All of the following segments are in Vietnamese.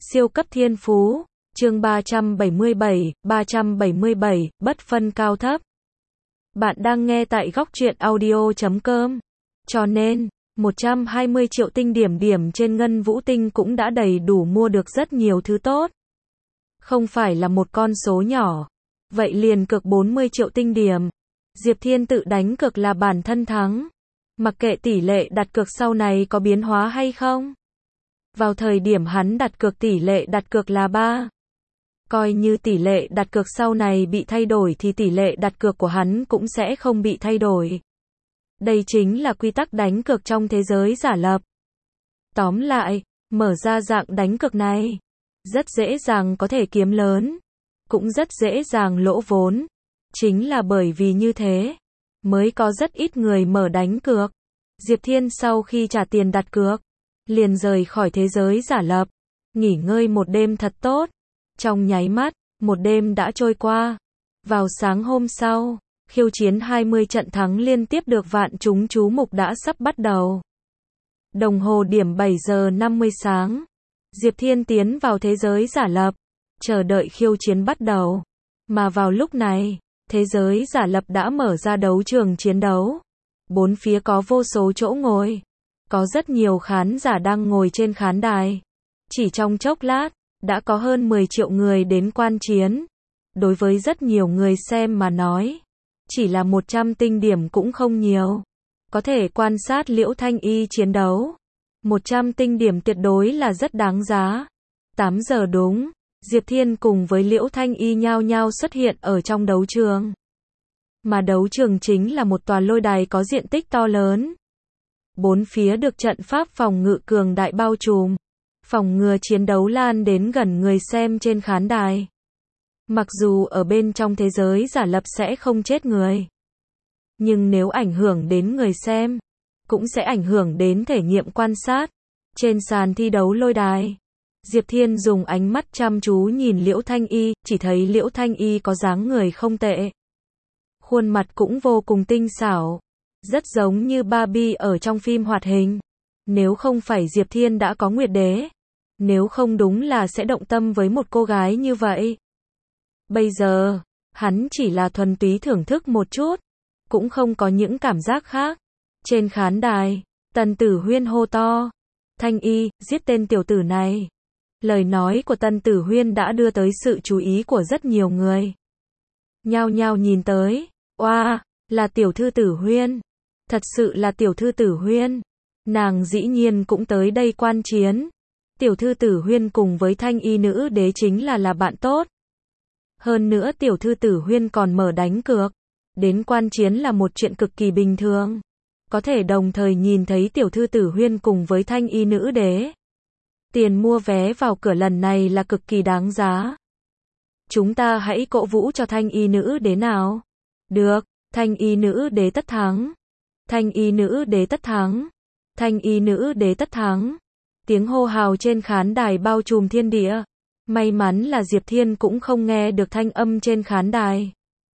Siêu cấp thiên phú, chương 377, bất phân cao thấp. Bạn đang nghe tại góc truyện audio.com. Cho nên, 120 triệu tinh điểm trên Ngân Vũ Tinh cũng đã đầy đủ mua được rất nhiều thứ tốt. Không phải là một con số nhỏ. Vậy liền cược 40 triệu tinh điểm. Diệp Thiên tự đánh cược là bản thân thắng. Mặc kệ tỷ lệ đặt cược sau này có biến hóa hay không. Vào thời điểm hắn đặt cược tỷ lệ đặt cược là 3. Coi như tỷ lệ đặt cược sau này bị thay đổi thì tỷ lệ đặt cược của hắn cũng sẽ không bị thay đổi. Đây chính là quy tắc đánh cược trong thế giới giả lập. Tóm lại, mở ra dạng đánh cược này, rất dễ dàng có thể kiếm lớn, cũng rất dễ dàng lỗ vốn. Chính là bởi vì như thế, mới có rất ít người mở đánh cược. Diệp Thiên sau khi trả tiền đặt cược, liền rời khỏi thế giới giả lập, nghỉ ngơi một đêm thật tốt. Trong nháy mắt, một đêm đã trôi qua. Vào sáng hôm sau, khiêu chiến 20 trận thắng liên tiếp được vạn chúng chú mục đã sắp bắt đầu. Đồng hồ điểm 7 giờ 50 sáng. Diệp Thiên tiến vào thế giới giả lập, chờ đợi khiêu chiến bắt đầu. Mà vào lúc này, thế giới giả lập đã mở ra đấu trường chiến đấu. Bốn phía có vô số chỗ ngồi. Có rất nhiều khán giả đang ngồi trên khán đài. Chỉ trong chốc lát, đã có hơn 10 triệu người đến quan chiến. Đối với rất nhiều người xem mà nói, chỉ là 100 tinh điểm cũng không nhiều. Có thể quan sát Liễu Thanh Y chiến đấu. 100 tinh điểm tuyệt đối là rất đáng giá. 8 giờ đúng, Diệp Thiên cùng với Liễu Thanh Y nhao nhao xuất hiện ở trong đấu trường. Mà đấu trường chính là một tòa lôi đài có diện tích to lớn. Bốn phía được trận pháp phòng ngự cường đại bao trùm. Phòng ngừa chiến đấu lan đến gần người xem trên khán đài. Mặc dù ở bên trong thế giới giả lập sẽ không chết người, nhưng nếu ảnh hưởng đến người xem, cũng sẽ ảnh hưởng đến thể nghiệm quan sát. Trên sàn thi đấu lôi đài, Diệp Thiên dùng ánh mắt chăm chú nhìn Liễu Thanh Y, chỉ thấy Liễu Thanh Y có dáng người không tệ. Khuôn mặt cũng vô cùng tinh xảo, rất giống như Barbie ở trong phim hoạt hình. Nếu không phải Diệp Thiên đã có Nguyệt Đế, nếu không đúng là sẽ động tâm với một cô gái như vậy. Bây giờ, hắn chỉ là thuần túy thưởng thức một chút, cũng không có những cảm giác khác. Trên khán đài, Tần Tử Huyên hô to, Thanh Y, giết tên tiểu tử này. Lời nói của Tần Tử Huyên đã đưa tới sự chú ý của rất nhiều người. Nhao nhao nhìn tới, oa, là tiểu thư Tử Huyên. Thật sự là tiểu thư Tử Huyên. Nàng dĩ nhiên cũng tới đây quan chiến. Tiểu thư Tử Huyên cùng với Thanh Y nữ đế chính là bạn tốt. Hơn nữa tiểu thư Tử Huyên còn mở đánh cược. Đến quan chiến là một chuyện cực kỳ bình thường. Có thể đồng thời nhìn thấy tiểu thư Tử Huyên cùng với Thanh Y nữ đế. Tiền mua vé vào cửa lần này là cực kỳ đáng giá. Chúng ta hãy cổ vũ cho Thanh Y nữ đế nào. Được, Thanh Y nữ đế tất thắng. Thanh Y nữ đế tất thắng. Thanh Y nữ đế tất thắng. Tiếng hô hào trên khán đài bao trùm thiên địa. May mắn là Diệp Thiên cũng không nghe được thanh âm trên khán đài.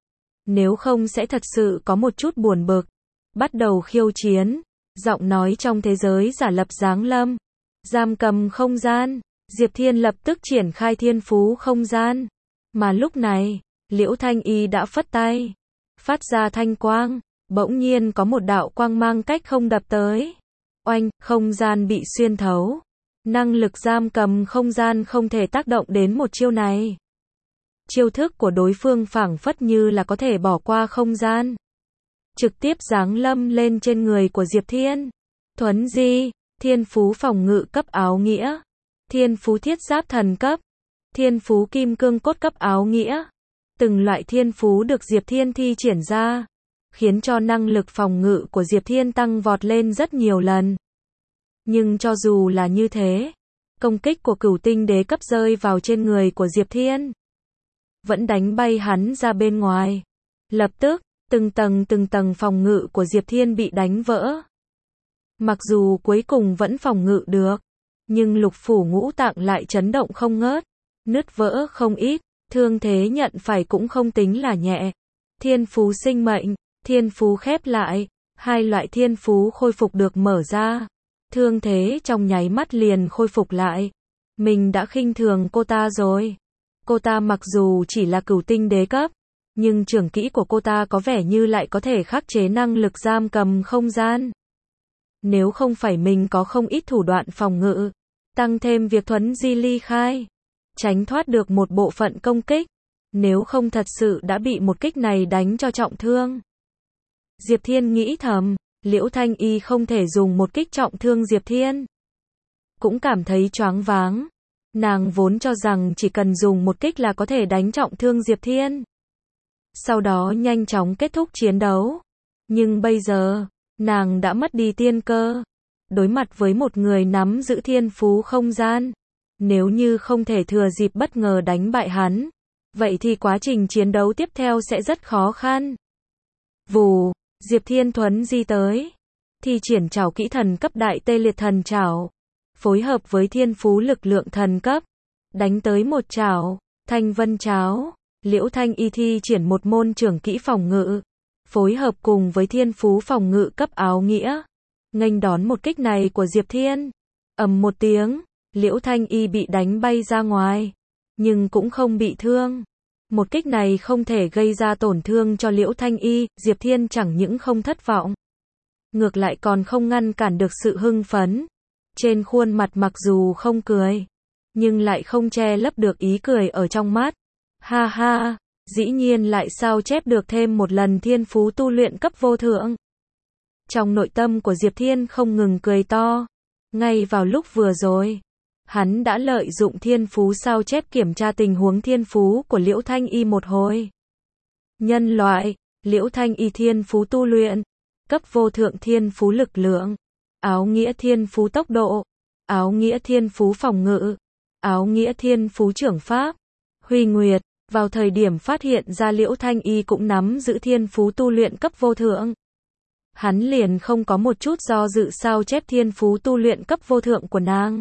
Nếu không sẽ thật sự có một chút buồn bực. Bắt đầu khiêu chiến. Giọng nói trong thế giới giả lập giáng lâm. Giam cầm không gian. Diệp Thiên lập tức triển khai thiên phú không gian. Mà lúc này, Liễu Thanh Y đã phất tay. Phát ra thanh quang. Bỗng nhiên có một đạo quang mang cách không đập tới. Oanh, không gian bị xuyên thấu. Năng lực giam cầm không gian không thể tác động đến một chiêu này. Chiêu thức của đối phương phảng phất như là có thể bỏ qua không gian. Trực tiếp giáng lâm lên trên người của Diệp Thiên. Thuấn di, thiên phú phòng ngự cấp áo nghĩa. Thiên phú thiết giáp thần cấp. Thiên phú kim cương cốt cấp áo nghĩa. Từng loại thiên phú được Diệp Thiên thi triển ra, khiến cho năng lực phòng ngự của Diệp Thiên tăng vọt lên rất nhiều lần. Nhưng cho dù là như thế, công kích của Cửu Tinh Đế cấp rơi vào trên người của Diệp Thiên, vẫn đánh bay hắn ra bên ngoài. Lập tức, từng tầng phòng ngự của Diệp Thiên bị đánh vỡ. Mặc dù cuối cùng vẫn phòng ngự được, nhưng lục phủ ngũ tạng lại chấn động không ngớt, nứt vỡ không ít, thương thế nhận phải cũng không tính là nhẹ. Thiên phú sinh mệnh, thiên phú khép lại, hai loại thiên phú khôi phục được mở ra. Thương thế trong nháy mắt liền khôi phục lại. Mình đã khinh thường cô ta rồi. Cô ta mặc dù chỉ là cửu tinh đế cấp, nhưng trưởng kỹ của cô ta có vẻ như lại có thể khắc chế năng lực giam cầm không gian. Nếu không phải mình có không ít thủ đoạn phòng ngự, tăng thêm việc thuấn di ly khai, tránh thoát được một bộ phận công kích, nếu không thật sự đã bị một kích này đánh cho trọng thương. Diệp Thiên nghĩ thầm, Liễu Thanh Y không thể dùng một kích trọng thương Diệp Thiên. Cũng cảm thấy choáng váng. Nàng vốn cho rằng chỉ cần dùng một kích là có thể đánh trọng thương Diệp Thiên. Sau đó nhanh chóng kết thúc chiến đấu. Nhưng bây giờ, nàng đã mất đi tiên cơ. Đối mặt với một người nắm giữ thiên phú không gian. Nếu như không thể thừa dịp bất ngờ đánh bại hắn, vậy thì quá trình chiến đấu tiếp theo sẽ rất khó khăn. Vù, Diệp Thiên thuấn di tới. Thi triển trảo kỹ thần cấp đại tê liệt thần trảo. Phối hợp với thiên phú lực lượng thần cấp. Đánh tới một trảo, thanh vân cháo. Liễu Thanh Y thi triển một môn trưởng kỹ phòng ngự. Phối hợp cùng với thiên phú phòng ngự cấp áo nghĩa. Nghênh đón một kích này của Diệp Thiên. Ầm một tiếng, Liễu Thanh Y bị đánh bay ra ngoài. Nhưng cũng không bị thương. Một kích này không thể gây ra tổn thương cho Liễu Thanh Y, Diệp Thiên chẳng những không thất vọng. Ngược lại còn không ngăn cản được sự hưng phấn. Trên khuôn mặt mặc dù không cười, nhưng lại không che lấp được ý cười ở trong mắt. Ha ha, dĩ nhiên lại sao chép được thêm một lần thiên phú tu luyện cấp vô thượng. Trong nội tâm của Diệp Thiên không ngừng cười to. Ngay vào lúc vừa rồi, hắn đã lợi dụng thiên phú sao chép kiểm tra tình huống thiên phú của Liễu Thanh Y một hồi. Nhân loại, Liễu Thanh Y thiên phú tu luyện, cấp vô thượng thiên phú lực lượng, áo nghĩa thiên phú tốc độ, áo nghĩa thiên phú phòng ngự, áo nghĩa thiên phú trưởng pháp. Huy Nguyệt, vào thời điểm phát hiện ra Liễu Thanh Y cũng nắm giữ thiên phú tu luyện cấp vô thượng. Hắn liền không có một chút do dự sao chép thiên phú tu luyện cấp vô thượng của nàng.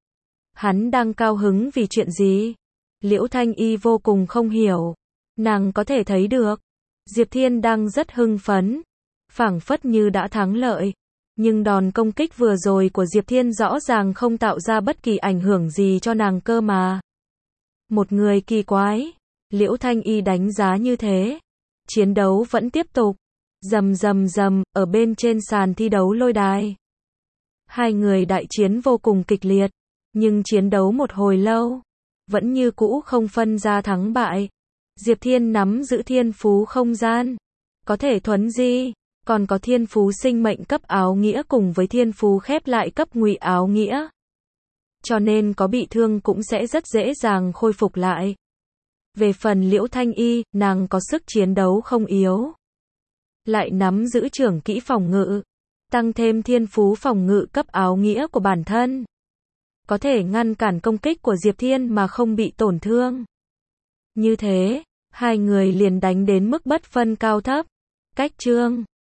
Hắn đang cao hứng vì chuyện gì? Liễu Thanh Y vô cùng không hiểu. Nàng có thể thấy được, Diệp Thiên đang rất hưng phấn, phảng phất như đã thắng lợi. Nhưng đòn công kích vừa rồi của Diệp Thiên rõ ràng không tạo ra bất kỳ ảnh hưởng gì cho nàng cơ mà. Một người kỳ quái. Liễu Thanh Y đánh giá như thế. Chiến đấu vẫn tiếp tục. Rầm rầm rầm, ở bên trên sàn thi đấu lôi đài. Hai người đại chiến vô cùng kịch liệt. Nhưng chiến đấu một hồi lâu, vẫn như cũ không phân ra thắng bại. Diệp Thiên nắm giữ thiên phú không gian, có thể thuấn di, còn có thiên phú sinh mệnh cấp áo nghĩa cùng với thiên phú khép lại cấp ngụy áo nghĩa. Cho nên có bị thương cũng sẽ rất dễ dàng khôi phục lại. Về phần Liễu Thanh Y, nàng có sức chiến đấu không yếu. Lại nắm giữ trưởng kỹ phòng ngự, tăng thêm thiên phú phòng ngự cấp áo nghĩa của bản thân. Có thể ngăn cản công kích của Diệp Thiên mà không bị tổn thương. Như thế, hai người liền đánh đến mức bất phân cao thấp. Cách chương